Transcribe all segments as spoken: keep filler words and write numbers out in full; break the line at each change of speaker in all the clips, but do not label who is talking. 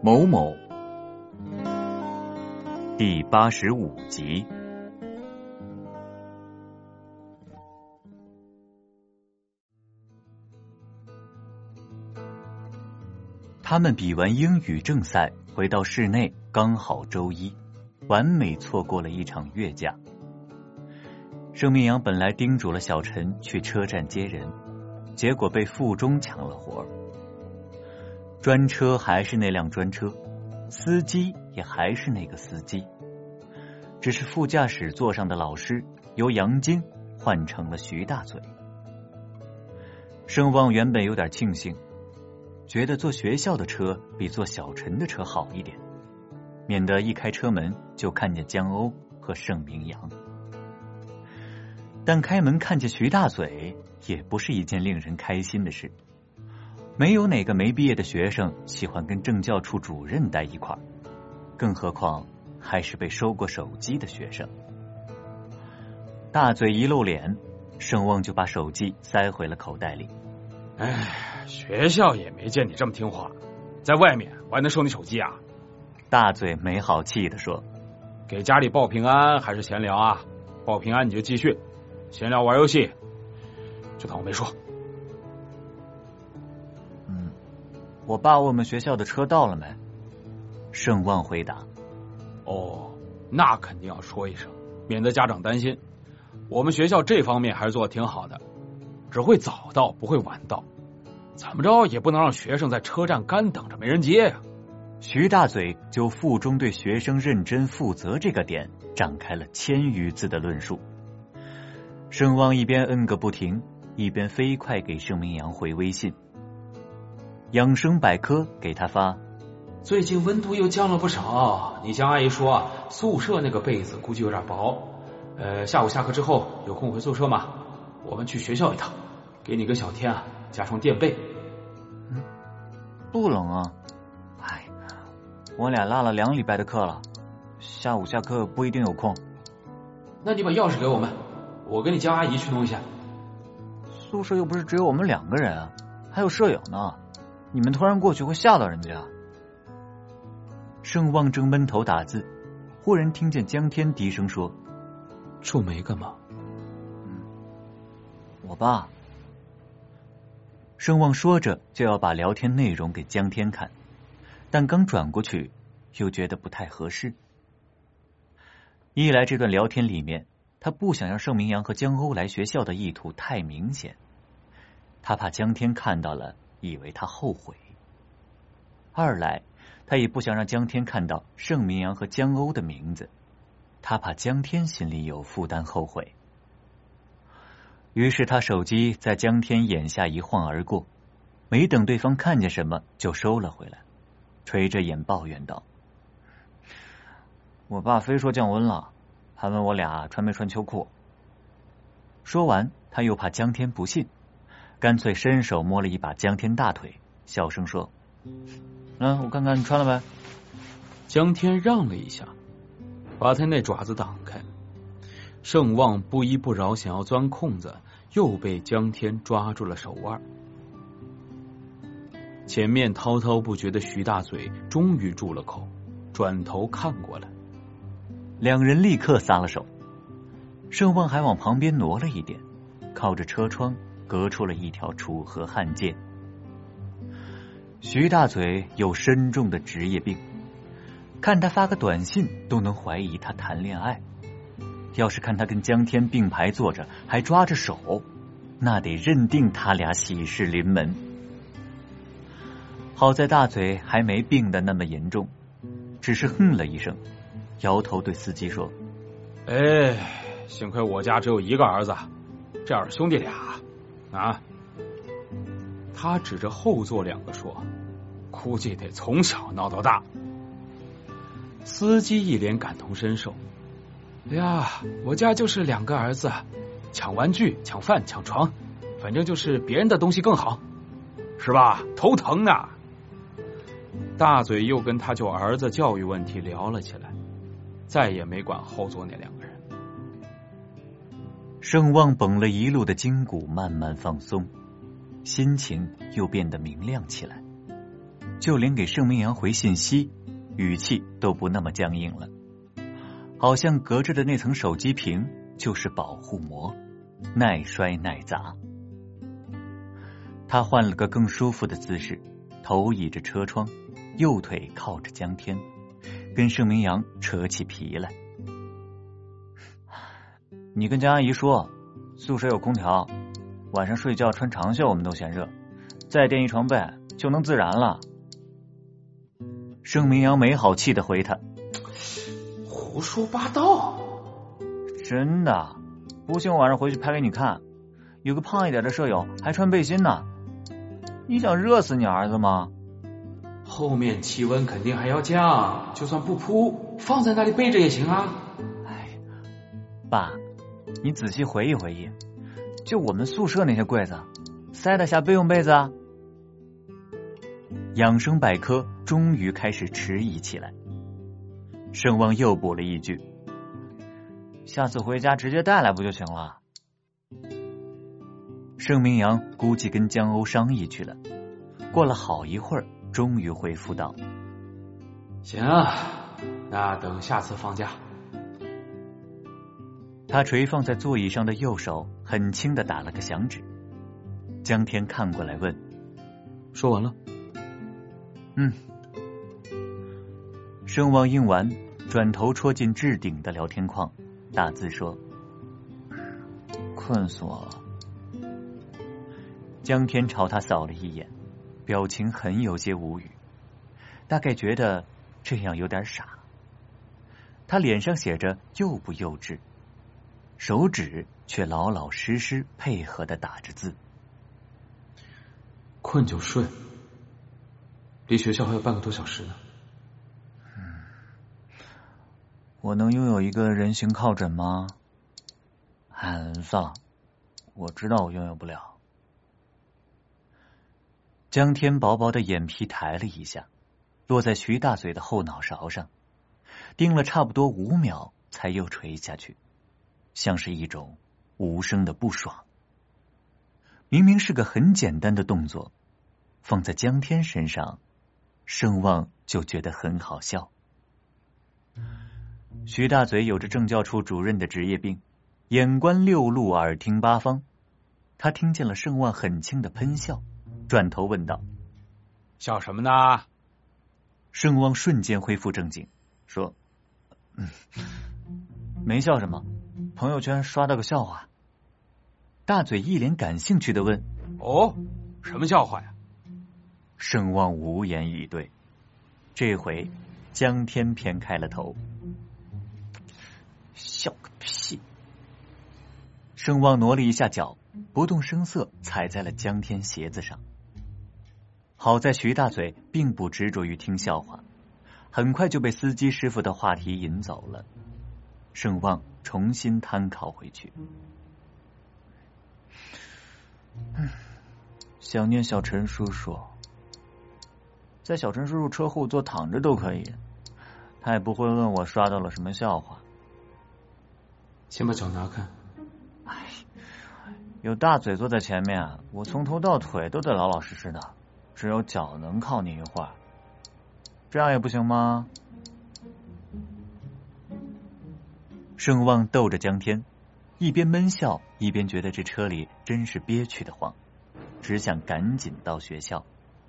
某某第八十五集。他们比完英语正赛回到室内，刚好周一，完美错过了一场月假。盛明阳本来叮嘱了小陈去车站接人，结果被附中抢了活儿。专车还是那辆专车，司机也还是那个司机，只是副驾驶座上的老师由杨金换成了徐大嘴。盛旺原本有点庆幸，觉得坐学校的车比坐小陈的车好一点，免得一开车门就看见江鸥和盛明阳。但开门看见徐大嘴也不是一件令人开心的事，没有哪个没毕业的学生喜欢跟政教处主任待一块儿，更何况还是被收过手机的学生。大嘴一露脸，盛旺就把手机塞回了口袋里。
哎，学校也没见你这么听话，在外面我还能收你手机啊？
大嘴没好气地说。
给家里报平安还是闲聊啊？报平安你就继续，闲聊玩游戏就当我没说。
嗯，我爸问我们学校的车到了没？盛旺回答。
哦，那肯定要说一声，免得家长担心。我们学校这方面还是做得挺好的，只会早到不会晚到，怎么着也不能让学生在车站干等着没人接呀。
徐大嘴就附中对学生认真负责这个点展开了千余字的论述。盛旺一边摁个不停，一边飞快给盛明阳回微信。养生百科给他发，
最近温度又降了不少，你江阿姨说宿舍那个被子估计有点薄，呃，下午下课之后有空回宿舍吗？我们去学校一趟，给你跟小天啊加床垫被。
嗯，不冷啊，哎，我俩落了两礼拜的课了，下午下课不一定有空。
那你把钥匙给我们，我跟你江阿姨去弄一下。
宿舍又不是只有我们两个人啊，还有舍友呢，你们突然过去会吓到人家。盛旺正闷头打字，忽然听见江天低声说：“
皱眉干嘛？”
嗯，我爸。盛旺说着就要把聊天内容给江天看，但刚转过去又觉得不太合适。一来这段聊天里面，他不想让盛明阳和江鸥来学校的意图太明显，他怕江天看到了以为他后悔；二来他也不想让江天看到盛明阳和江鸥的名字，他怕江天心里有负担后悔。于是他手机在江天眼下一晃而过，没等对方看见什么就收了回来，垂着眼抱怨道：“我爸非说降温了，还问我俩穿没穿秋裤。”说完他又怕江天不信，干脆伸手摸了一把江天大腿，小声说：“嗯，我看看你穿了没？”
江天让了一下，把他那爪子挡开。盛旺不依不饶想要钻空子，又被江天抓住了手腕。前面滔滔不绝的徐大嘴终于住了口，转头看过来，
两人立刻撒了手。盛旺还往旁边挪了一点，靠着车窗隔出了一条楚河汉界。徐大嘴有深重的职业病，看他发个短信都能怀疑他谈恋爱，要是看他跟江天并排坐着还抓着手，那得认定他俩喜事临门。好在大嘴还没病得那么严重，只是哼了一声，摇头对司机说：“
哎，幸亏我家只有一个儿子，这要是兄弟俩啊。”
他指着后座两个说：“估计得从小闹到大。”司机一脸感同身受：“哎呀，我家就是两个儿子，抢玩具、抢饭、抢床，反正就是别人的东西更好，
是吧？头疼呢。”
大嘴又跟他就儿子教育问题聊了起来，再也没管后座那两个人。
盛旺绷了一路的筋骨慢慢放松，心情又变得明亮起来。 就连给盛明阳回信息，语气都不那么僵硬了，好像隔着的那层手机屏就是保护膜，耐摔耐砸。他换了个更舒服的姿势，头倚着车窗，右腿靠着江天，跟盛明阳扯起皮来。你跟江阿姨说，宿舍有空调，晚上睡觉穿长袖我们都嫌热，再垫一床被就能自燃了。盛明阳没好气的回他，
胡说八道。
真的，不信我晚上回去拍给你看，有个胖一点的舍友还穿背心呢。你想热死你儿子吗？
后面气温肯定还要降，就算不铺，放在那里备着也行啊。
哎，爸，你仔细回忆回忆，就我们宿舍那些柜子，塞得下备用被子啊？养生百科终于开始迟疑起来。盛旺又补了一句，下次回家直接带来不就行了？盛明阳估计跟江欧商议去了，过了好一会儿，终于回复道：
行啊，那等下次放假。
他垂放在座椅上的右手很轻的打了个响指。江天看过来问：
说完了？
嗯。盛旺应完，转头戳进置顶的聊天框，大字说：困死我了。江天朝他扫了一眼，表情很有些无语，大概觉得这样有点傻。他脸上写着幼不幼稚，手指却老老实实配合的打着字。
困就睡，离学校还有半个多小时呢。
嗯，我能拥有一个人形靠枕吗？哎，算了，我知道我拥有不了。江天薄薄的眼皮抬了一下，落在徐大嘴的后脑勺上，盯了差不多五秒，才又垂下去，像是一种无声的不爽。明明是个很简单的动作，放在江天身上，盛旺就觉得很好笑。徐大嘴有着政教处主任的职业病，眼观六路，耳听八方。他听见了盛旺很轻的喷笑，转头问道：
笑什么呢？
盛旺瞬间恢复正经，说：嗯，没笑什么，朋友圈刷到个笑话。大嘴一脸感兴趣的问：
哦，什么笑话呀？
盛旺无言以对。这回江天偏开了头：笑个屁！盛旺挪了一下脚，不动声色踩在了江天鞋子上。好在徐大嘴并不执着于听笑话，很快就被司机师傅的话题引走了。盛旺重新摊靠回去。嗯，想念小陈叔叔，在小陈叔叔车后座躺着都可以，他也不会问我刷到了什么笑话。
先把脚拿开。
哎，有大嘴坐在前面，我从头到腿都得老老实实的，只有脚能靠你一会儿，这样也不行吗？盛旺逗着江天，一边闷笑，一边觉得这车里真是憋屈的慌，只想赶紧到学校。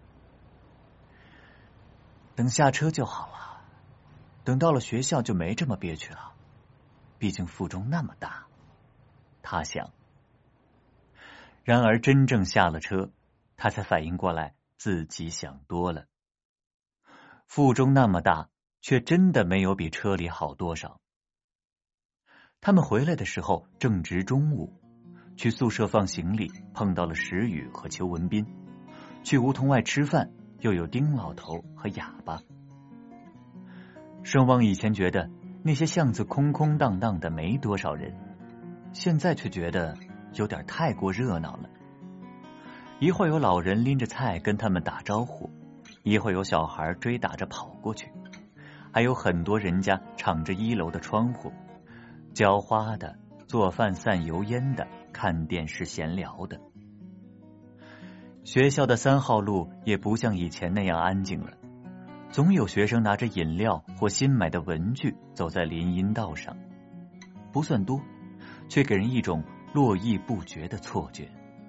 等下车就好了，等到了学校就没这么憋屈了，毕竟附中那么大，他想。然而真正下了车，他才反应过来自己想多了。附中那么大，却真的没有比车里好多少。他们回来的时候正值中午，去宿舍放行李碰到了石宇和邱文斌，去梧桐外吃饭又有丁老头和哑巴。盛旺以前觉得那些巷子空空荡荡的没多少人，现在却觉得有点太过热闹了。一会儿有老人拎着菜跟他们打招呼，一会儿有小孩追打着跑过去，还有很多人家敞着一楼的窗户，浇花的、做饭散油烟的、看电视闲聊的。 学校的三号路也不像以前那样安静了，总有学生拿着饮料或新买的文具走在林荫道上，不算多，却给人一种络绎不绝的错觉。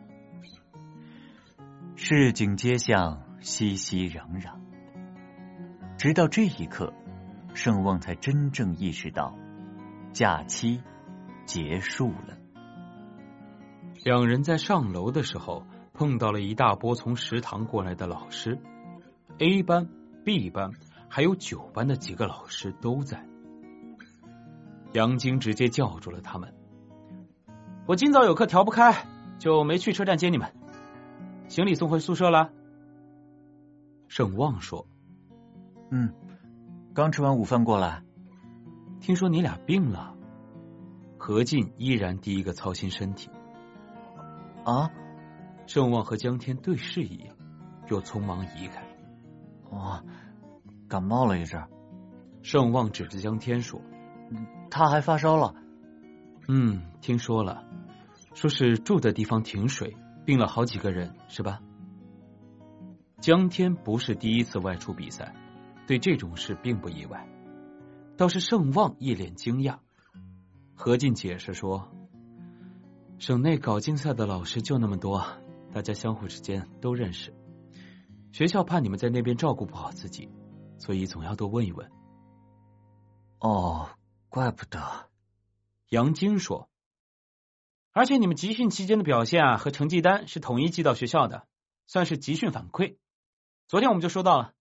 市井街巷熙熙攘攘，直到这一刻，盛旺才真正意识到假期结束了。
两人在上楼的时候碰到了一大波从食堂过来的老师， A 班、B 班还有九班的几个老师都在。杨晶直接叫住了他们，我今早有课调不开，就没去车站接你们，行李送回宿舍了。盛旺说，
嗯，刚吃完午饭过来。
听说你俩病了。何进依然第一个操心身体。
啊？
盛旺和江天对视一眼，又匆忙移开。
哇，感冒了一阵。
盛旺指着江天说，
他还发烧了。
嗯，听说了，说是住的地方停水，病了好几个人，是吧？江天不是第一次外出比赛，对这种事并不意外，倒是盛旺一脸惊讶。何进解释说，省内搞竞赛的老师就那么多，大家相互之间都认识，学校怕你们在那边照顾不好自己，所以总要多问一问。
哦，怪不得。
杨晶说，而且你们集训期间的表现啊和成绩单是统一寄到学校的，算是集训反馈，昨天我们就收到了。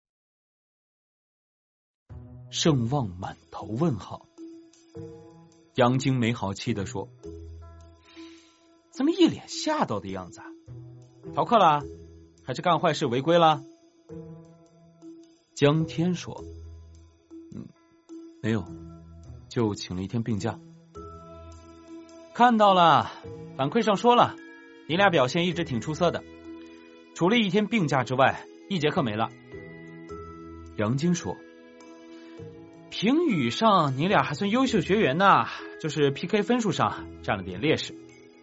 盛旺满头问号。杨晶没好气地说，怎么一脸吓到的样子啊？逃课了还是干坏事违规了？江天说，嗯，没有，就请了一天病假。看到了，反馈上说了，你俩表现一直挺出色的，除了一天病假之外，一节课没了。杨晶说，评语上你俩还算优秀学员呢，就是 P K 分数上占了点劣势。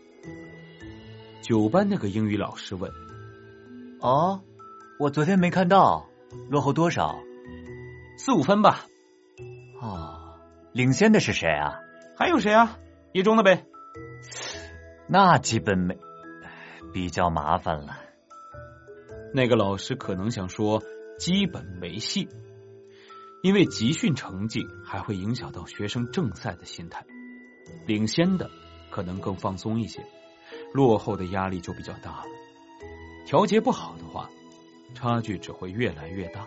九班那个英语老师问，
哦，我昨天没看到，落后多少？
四五分吧。
哦，领先的是谁啊？
还有谁啊？一中的呗。
那基本没，比较麻烦了。
那个老师可能想说基本没戏，因为集训成绩还会影响到学生正赛的心态，领先的可能更放松一些，落后的压力就比较大了。调节不好的话，差距只会越来越大。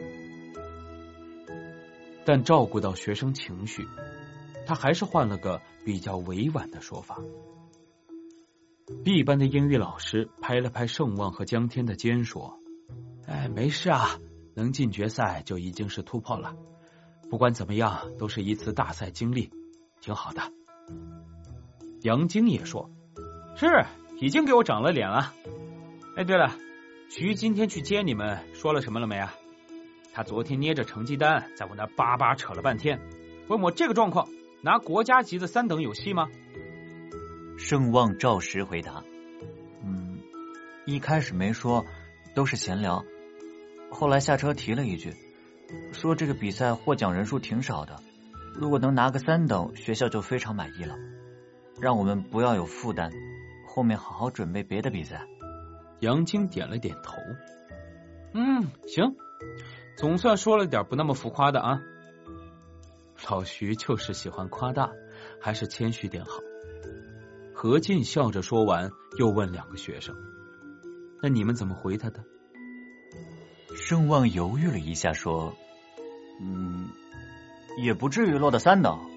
但照顾到学生情绪，他还是换了个比较委婉的说法。B 班的英语老师拍了拍盛旺和江天的肩说，哎，没事啊，能进决赛就已经是突破了，不管怎么样都是一次大赛经历，挺好的。杨晶也说，是，已经给我长了脸了。哎，对了，徐今天去接你们说了什么了没啊？他昨天捏着成绩单在我那叭叭扯了半天，问我这个状况拿国家级的三等有戏吗？
盛旺照实回答，嗯，一开始没说，都是闲聊，后来下车提了一句，说这个比赛获奖人数挺少的，如果能拿个三等，学校就非常满意了，让我们不要有负担，后面好好准备别的比赛。
杨晶点了点头，嗯，行，总算说了点不那么浮夸的啊。老徐就是喜欢夸大，还是谦虚点好。何进笑着说完，又问两个学生，那你们怎么回他的？
盛旺犹豫了一下说，嗯，也不至于落到三等。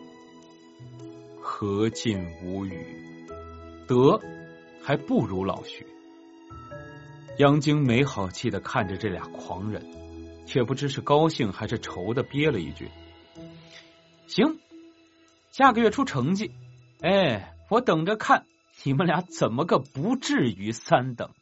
何进无语，得还不如老徐。杨晶没好气的看着这俩狂人，也不知是高兴还是愁的憋了一句，行，下个月出成绩，哎，我等着看你们俩怎么个不至于三等。